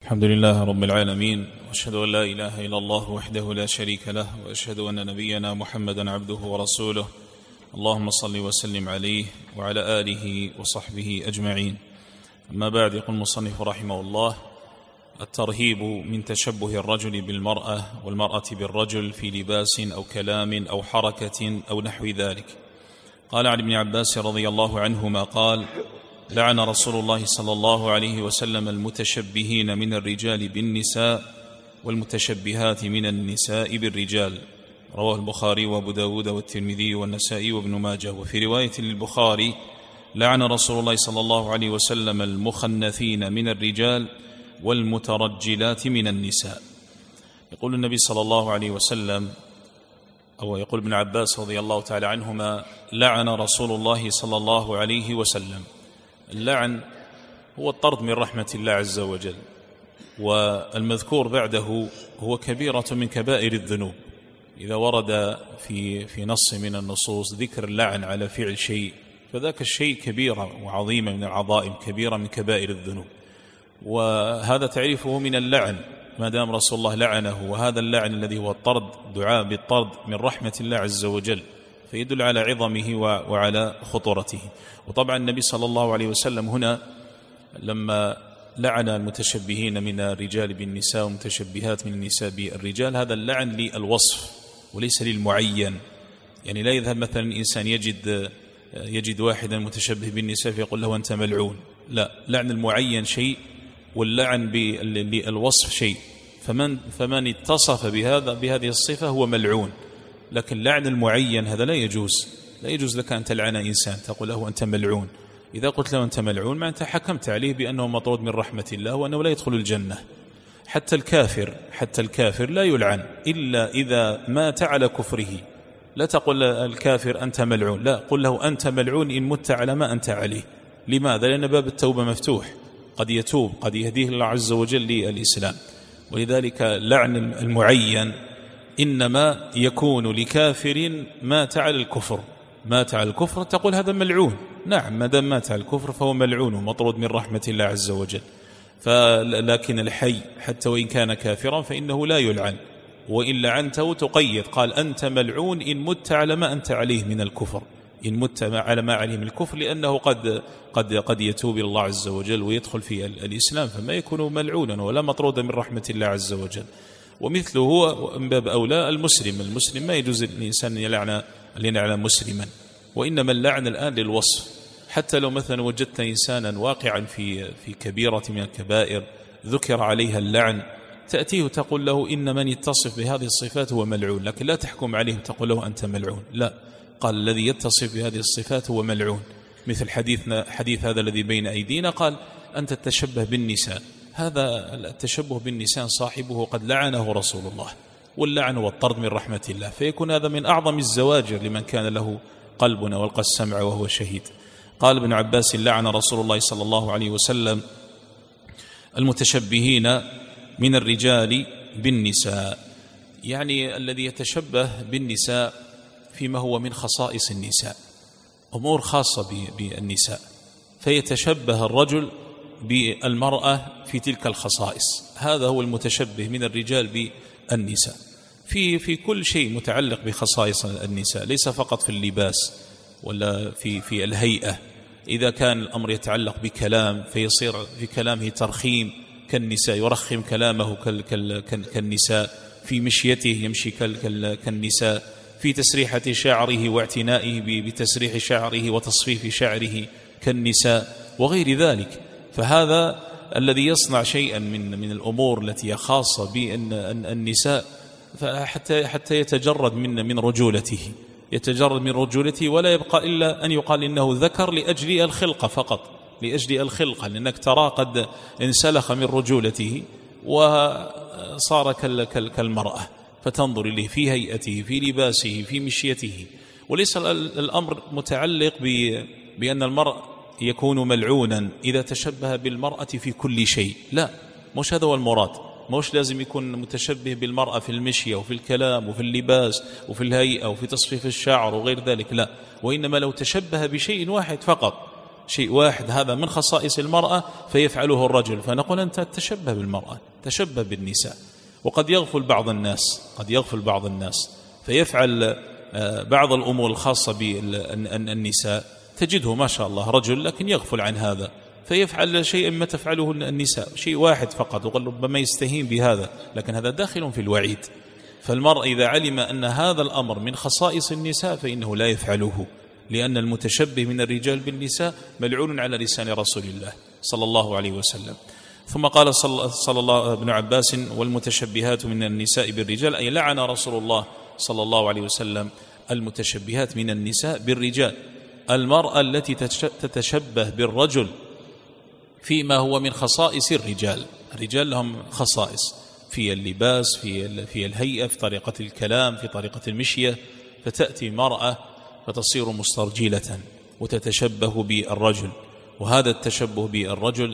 الحمد لله رب العالمين، وأشهد أن لا إله إلا الله وحده لا شريك له، وأشهد أن نبينا محمدا عبده ورسوله. اللهم صل وسلم عليه وعلى آله وصحبه أجمعين. أما بعد، يقول المصنف رحمه الله: الترهيب من تشبه الرجل بالمرأة والمرأة بالرجل في لباس أو كلام أو حركة أو نحو ذلك. قال عن ابن عباس رضي الله عنهما قال: لعن رسول الله صلى الله عليه وسلم المتشبهين من الرجال بالنساء والمتشبهات من النساء بالرجال. رواه البخاري وابو داود والترمذي والنسائي وابن ماجه. وفي رواية للبخاري: لعن رسول الله صلى الله عليه وسلم المخنثين من الرجال والمترجلات من النساء. يقول النبي صلى الله عليه وسلم، أو يقول ابن عباس رضي الله تعالى عنهما: لعن رسول الله صلى الله عليه وسلم. اللعن هو الطرد من رحمة الله عز وجل، والمذكور بعده هو كبيرة من كبائر الذنوب. إذا ورد في نص من النصوص ذكر اللعن على فعل شيء فذاك الشيء كبيرة وعظيمة من العظائم، كبيرة من كبائر الذنوب، وهذا تعريفه من اللعن ما دام رسول الله لعنه. وهذا اللعن الذي هو الطرد، دعاء بالطرد من رحمة الله عز وجل، فيدل على عظمه وعلى خطورته. وطبعا النبي صلى الله عليه وسلم هنا لما لعن المتشبهين من الرجال بالنساء والمتشبهات من النساء بالرجال، هذا اللعن للوصف وليس للمعين. يعني لا يذهب مثلا الإنسان يجد واحدا متشبه بالنساء فيقول له أنت ملعون، لا، لعن المعين شيء واللعن للوصف شيء. فمن اتصف بهذه الصفة هو ملعون، لكن لعن المعين هذا لا يجوز لك أن تلعن إنسان تقول له أنت ملعون. إذا قلت له أنت ملعون ما أنت حكمت عليه بأنه مطرود من رحمة الله وأنه لا يدخل الجنة. حتى الكافر لا يلعن إلا إذا مات على كفره. لا تقول الكافر أنت ملعون، لا، قل له أنت ملعون إن مت على ما أنت عليه. لماذا؟ لأن باب التوبة مفتوح، قد يتوب، قد يهديه الله عز وجل للإسلام. ولذلك لعن المعين إنما يكون لكافر مات على الكفر تقول هذا ملعون. نعم، ما دام مات على الكفر فهو ملعون ومطرود من رحمة الله عز وجل. لكن الحي حتى وإن كان كافرا فإنه لا يلعن، وإن لعنته تقيد، قال أنت ملعون إن مت على ما أنت عليه من الكفر، إن مت على ما عليه من الكفر، لأنه قد يتوب إلى الله عز وجل ويدخل في الإسلام، فما يكون ملعونا ولا مطرودا من رحمة الله عز وجل. ومثله هو من باب أولى المسلم ما يجوز الإنسان أن يلعن مسلما، وإنما اللعن الآن للوصف. حتى لو مثلا وجدت إنسانا واقعا في كبيرة من الكبائر ذكر عليها اللعن، تأتيه تقول له إن من يتصف بهذه الصفات هو ملعون، لكن لا تحكم عليه تقول له أنت ملعون، لا، قال الذي يتصف بهذه الصفات هو ملعون. مثل حديث هذا الذي بين أيدينا، قال أن تتشبه بالنساء، هذا التشبه بالنساء صاحبه قد لعنه رسول الله، واللعن والطرد من رحمة الله، فيكون هذا من أعظم الزواجر لمن كان له قلب والقى السمع وهو شهيد. قال ابن عباس: لعن رسول الله صلى الله عليه وسلم المتشبهين من الرجال بالنساء، يعني الذي يتشبه بالنساء فيما هو من خصائص النساء، أمور خاصة بالنساء، فيتشبه الرجل بالمرأة في تلك الخصائص، هذا هو المتشبه من الرجال بالنساء في كل شيء متعلق بخصائص النساء، ليس فقط في اللباس ولا في الهيئة. إذا كان الأمر يتعلق بكلام فيصير في كلامه ترخيم كالنساء، يرخم كلامه كالنساء، في مشيته يمشي كالنساء، في تسريحة شعره واعتنائه بتسريح شعره وتصفيف شعره كالنساء وغير ذلك. فهذا الذي يصنع شيئا من الأمور التي خاصة بالنساء حتى يتجرد من رجولته، ولا يبقى إلا أن يقال إنه ذكر لأجل الخلقة فقط، لأجل الخلقة، لأنك ترى قد انسلخ من رجولته وصار كالمرأة، فتنظر إليه في هيئته، في لباسه، في مشيته. وليس الأمر متعلق بأن المرء يكون ملعونا إذا تشبه بالمرأة في كل شيء، لا، مش هذا هو المراد. مش لازم يكون متشبه بالمرأة في المشي وفي الكلام وفي اللباس وفي الهيئة وفي تصفيف الشعر وغير ذلك، لا، وإنما لو تشبه بشيء واحد فقط، شيء واحد هذا من خصائص المرأة فيفعله الرجل، فنقول أنت تشبه بالمرأة، تشبه بالنساء. وقد يغفل بعض الناس فيفعل بعض الأمور الخاصة بالنساء، تجده ما شاء الله رجل لكن يغفل عن هذا، فيفعل شيء ما تفعله النساء، شيء واحد فقط، وربما يستهين بهذا، لكن هذا داخل في الوعيد. فالمرء إذا علم أن هذا الأمر من خصائص النساء فإنه لا يفعله، لأن المتشبه من الرجال بالنساء ملعون على لسان رسول الله صلى الله عليه وسلم. ثم قال صلى الله ابن عباس: والمتشبهات من النساء بالرجال، أي لعن رسول الله صلى الله عليه وسلم المتشبهات من النساء بالرجال، المرأة التي تتشبه بالرجل فيما هو من خصائص الرجال. الرجال لهم خصائص في اللباس، في الهيئة، في طريقة الكلام، في طريقة المشية، فتأتي مرأة فتصير مسترجلة وتتشبه بالرجل، وهذا التشبه بالرجل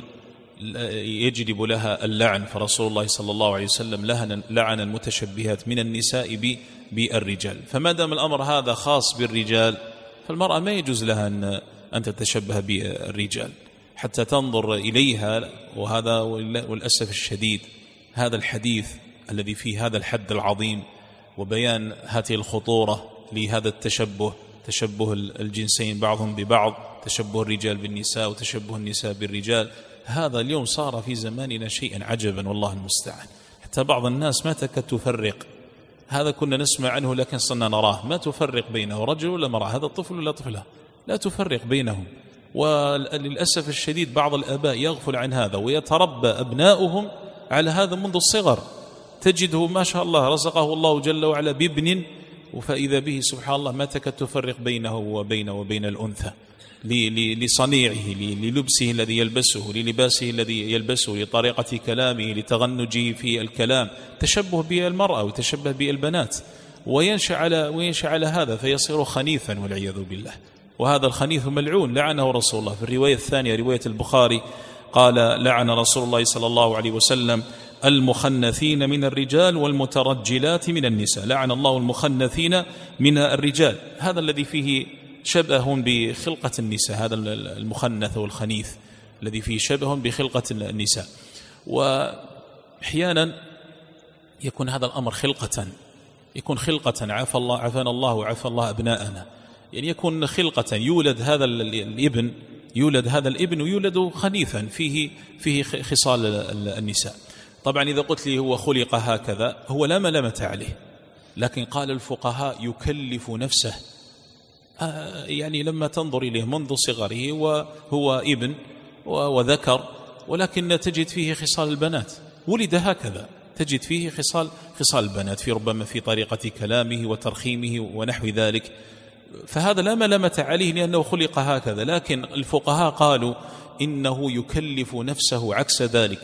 يجلب لها اللعن، فرسول الله صلى الله عليه وسلم لعن المتشبهات من النساء بالرجال. فما دام الأمر هذا خاص بالرجال فالمرأة ما يجوز لها أن تتشبه بالرجال حتى تنظر إليها. وهذا والأسف الشديد هذا الحديث الذي فيه هذا الحد العظيم وبيان هذه الخطورة لهذا التشبه، تشبه الجنسين بعضهم ببعض، تشبه الرجال بالنساء وتشبه النساء بالرجال، هذا اليوم صار في زماننا شيئا عجبا والله المستعان. حتى بعض الناس ما تكاد تفرق، هذا كنا نسمع عنه لكن صرنا نراه، ما تفرق بينه رجل ولا مرأة، هذا طفل ولا طفلة، لا تفرق بينهم. وللأسف الشديد بعض الآباء يغفل عن هذا ويتربى أبناؤهم على هذا منذ الصغر، تجده ما شاء الله رزقه الله جل وعلا بابن، فإذا به سبحان الله ما تكاد تفرق بينه وبين الأنثى، لصنيعه، للبسه الذي يلبسه، للباسه الذي يلبسه، لطريقة كلامه، لتغنجه في الكلام، تشبه بالمرأة وتشبه بالبنات، وينشأ على هذا فيصير خنيثا والعياذ بالله. وهذا الخنيث ملعون لعنه رسول الله. في الرواية الثانية رواية البخاري قال: لعن رسول الله صلى الله عليه وسلم المخنثين من الرجال والمترجلات من النساء. لعن الله المخنثين من الرجال، هذا الذي فيه شبه بخلقة النساء، هذا المخنث والخنيث الذي فيه شبه بخلقة النساء. وأحيانا يكون هذا الأمر يكون خلقة، عافانا الله وعافى الله أبناءنا، يعني يكون خلقة، يولد هذا الابن ويولد خنيثا فيه خصال النساء. طبعا إذا قلت لي هو خلق هكذا هو لا ملامة عليه، لكن قال الفقهاء يكلف نفسه، يعني لما تنظر إليه منذ صغره وهو ابن وذكر، ولكن تجد فيه خصال البنات، ولد هكذا تجد فيه خصال البنات، في ربما في طريقة كلامه وترخيمه ونحو ذلك، فهذا لا ملامة عليه لأنه خلق هكذا. لكن الفقهاء قالوا إنه يكلف نفسه عكس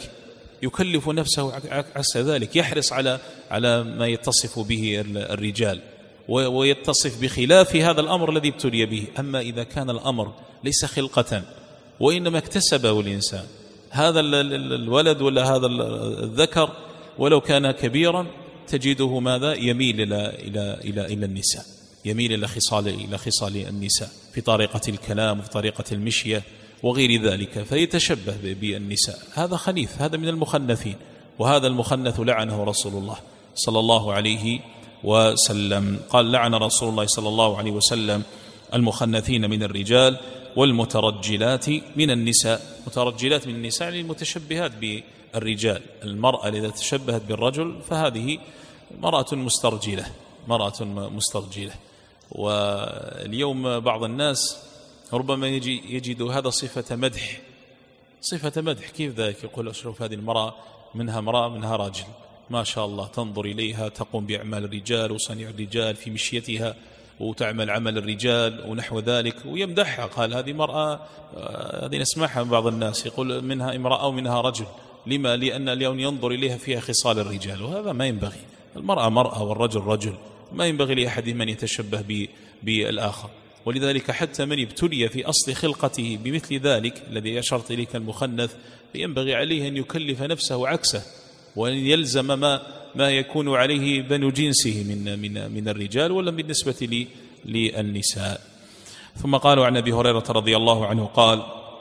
ذلك، يحرص على ما يتصف به الرجال ويتصف بخلاف هذا الأمر الذي ابتلي به. أما إذا كان الأمر ليس خلقة وإنما اكتسبه الإنسان، هذا الولد ولا هذا الذكر ولو كان كبيرا تجده ماذا؟ يميل إلى النساء، يميل إلى خصال النساء في طريقة الكلام وفي طريقة المشية وغير ذلك، فيتشبه بالنساء. هذا خنيث، هذا من المخنثين، وهذا المخنث لعنه رسول الله صلى الله عليه وسلم. قال: لعن رسول الله صلى الله عليه وسلم المخنثين من الرجال والمترجلات من النساء. مترجلات من النساء يعني المتشبهات بالرجال، المرأة إذا تشبهت بالرجل فهذه مرأة مسترجلة. واليوم بعض الناس ربما يجد هذا صفة مدح. كيف ذلك؟ يقول: أشوف هذه المرأة منها راجل ما شاء الله، تنظر إليها تقوم بأعمال الرجال وصنيع الرجال في مشيتها وتعمل عمل الرجال ونحو ذلك، ويمدحها. قال: هذه مرأة، هذه نسمعها من بعض الناس يقول منها امرأة ومنها رجل. لما؟ لأن اليوم ينظر إليها فيها خصال الرجال، وهذا ما ينبغي. المرأة مرأة والرجل رجل، ما ينبغي لأحد من يتشبه بالآخر. ولذلك حتى من ابتلي في أصل خلقته بمثل ذلك الذي أشرت إليك المخنث، فينبغي عليه أن يكلف نفسه عكسه، وأن يلزم ما يكون عليه بنو جنسه من الرجال ولا بالنسبة للنساء. ثم قالوا عن أبي هريرة رضي الله عنه قال: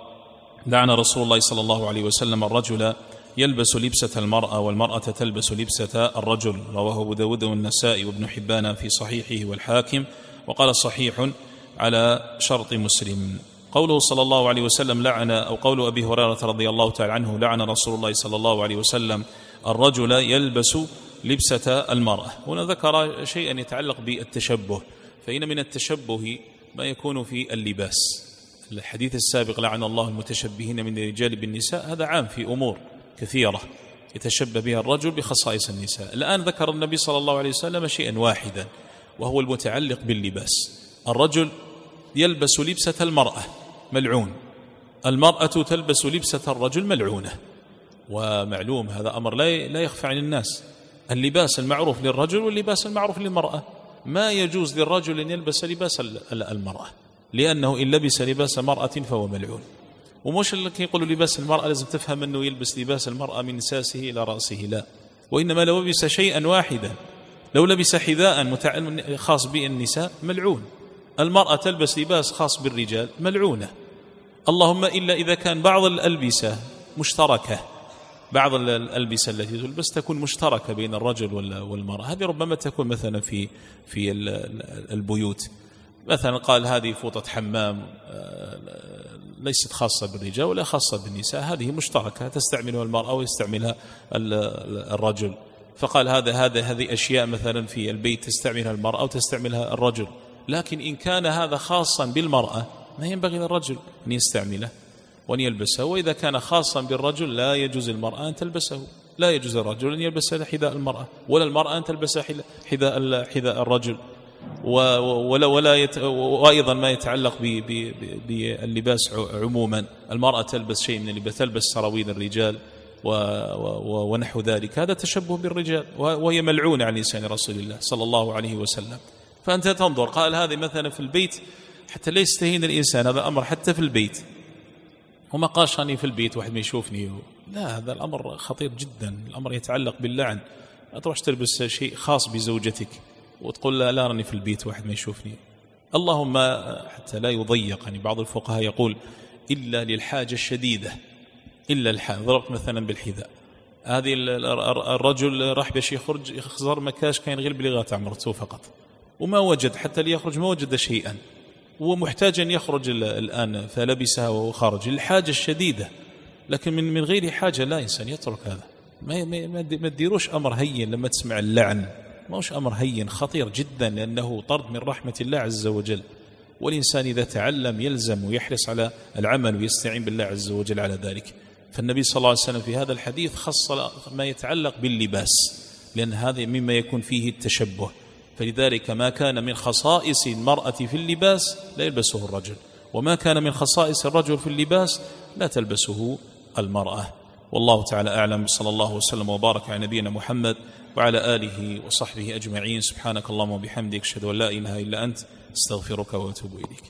لعن رسول الله صلى الله عليه وسلم الرجل يلبس لبسة المرأة والمرأة تلبس لبسة الرجل. رواه أبو داود والنسائي وابن حبان في صحيحه والحاكم، وقال صحيح على شرط مسلم. قوله صلى الله عليه وسلم لعن، أو قول أبي هريرة رضي الله تعالى عنه لعن رسول الله صلى الله عليه وسلم الرجل يلبس لبسة المرأة. هنا ذكر شيئا يتعلق بالتشبه، فإن من التشبه ما يكون في اللباس. الحديث السابق لعن الله المتشبهين من الرجال بالنساء، هذا عام في أمور كثيرة يتشبه بها الرجل بخصائص النساء. الآن ذكر النبي صلى الله عليه وسلم شيئا واحدا وهو المتعلق باللباس. الرجل يلبس لبسة المرأة ملعون، المرأة تلبس لبسة الرجل ملعونة. ومعلوم هذا أمر لا يخفى عن الناس، اللباس المعروف للرجل واللباس المعروف للمرأة. ما يجوز للرجل أن يلبس لباس المرأة، لأنه إن لبس لباس مرأة فهو ملعون. ومش اللي يقولوا لباس المرأة لازم تفهم أنه يلبس لباس المرأة من ساسه إلى رأسه، لا، وإنما لو لبس شيئا واحدا، لو لبس حذاء خاص بالنساء ملعون، المرأة تلبس لباس خاص بالرجال ملعونة. اللهم إلا إذا كان بعض الألبسة مشتركة، بعض الألبسة التي تلبس تكون مشتركة بين الرجل والمرأة، هذه ربما تكون مثلا في البيوت، مثلا قال هذه فوطة حمام ليست خاصة بالرجال ولا خاصة بالنساء، هذه مشتركة تستعملها المرأة ويستعملها الرجل، فقال هذه أشياء مثلا في البيت تستعملها المرأة وتستعملها الرجل. لكن إن كان هذا خاصا بالمرأة ما ينبغي للرجل أن يستعمله وأن يلبسه، وإذا كان خاصا بالرجل لا يجوز المرأة أن تلبسه، لا يجوز الرجل أن يلبس حذاء المرأة ولا المرأة أن تلبس حذاء الرجل. وأيضا ما يتعلق باللباس عموما، المرأة تلبس شيء من اللباس، تلبس سراويل الرجال ونحو ذلك، هذا تشبه بالرجال، وهي ملعونة عن لسان رسول الله صلى الله عليه وسلم. فأنت تنظر، قال هذه مثلا في البيت حتى لا يستهين الإنسان، هذا أمر حتى في البيت، وما قاشني في البيت واحد ما يشوفني، لا، هذا الأمر خطير جدا، الأمر يتعلق باللعن. لا تروح تلبس شيء خاص بزوجتك وتقول لا راني في البيت واحد ما يشوفني، اللهم حتى لا يضيق. يعني بعض الفقهاء يقول إلا للحاجة الشديدة، إلا الحاجة. ضربت مثلا بالحذاء، هذه الرجل راح باش يخزر مكاش كاين غير بلغات عمرته فقط، وما وجد حتى ليخرج ما وجد شيئا، ومحتاج أن يخرج الآن فلبسها وهو خارج الحاجة الشديدة. لكن من غير حاجة لا إنسان يترك هذا، ما تديروش أمر هين. لما تسمع اللعن ماهوش أمر هين، خطير جدا، لأنه طرد من رحمة الله عز وجل. والإنسان إذا تعلم يلزم ويحرص على العمل ويستعين بالله عز وجل على ذلك. فالنبي صلى الله عليه وسلم في هذا الحديث خص ما يتعلق باللباس، لأن هذا مما يكون فيه التشبه. فلذلك ما كان من خصائص المرأة في اللباس لا يلبسه الرجل، وما كان من خصائص الرجل في اللباس لا تلبسه المرأة. والله تعالى أعلم. صلى الله وسلم وبارك على نبينا محمد وعلى آله وصحبه أجمعين. سبحانك اللهم وبحمدك، أشهد أن لا إله إلا أنت، استغفرك وأتوب إليك.